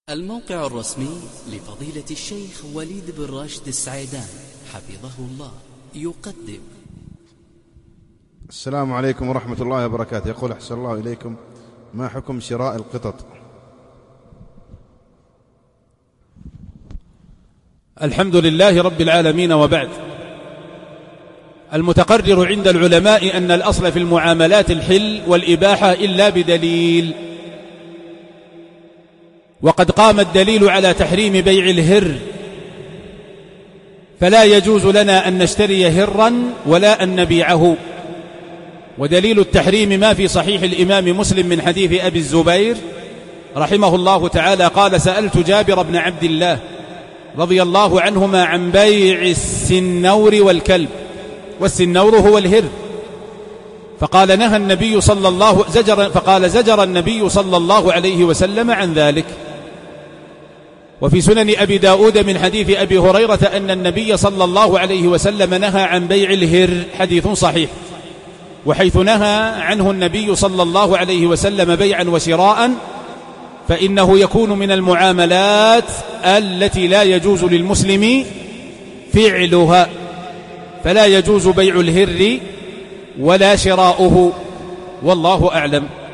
الموقع الرسمي لفضيلة الشيخ وليد بن راشد السعيدان حفظه الله يقدم. السلام عليكم ورحمة الله وبركاته. يقول أحسن الله إليكم، ما حكم شراء القطط؟ الحمد لله رب العالمين، وبعد. المتقرر عند العلماء أن الأصل في المعاملات الحل والإباحة إلا بدليل، وقد قام الدليل على تحريم بيع الهر، فلا يجوز لنا أن نشتري هرا ولا أن نبيعه. ودليل التحريم ما في صحيح الإمام مسلم من حديث أبي الزبير رحمه الله تعالى قال: سألت جابر بن عبد الله رضي الله عنهما عن بيع السنور والكلب، والسنور هو الهر، فقال نهى النبي صلى الله زجر النبي صلى الله عليه وسلم عن ذلك. وفي سنن أبي داود من حديث أبي هريرة أن النبي صلى الله عليه وسلم نهى عن بيع الهر، حديث صحيح. وحيث نهى عنه النبي صلى الله عليه وسلم بيعا وشراء فإنه يكون من المعاملات التي لا يجوز للمسلم فعلها، فلا يجوز بيع الهر ولا شراؤه، والله أعلم.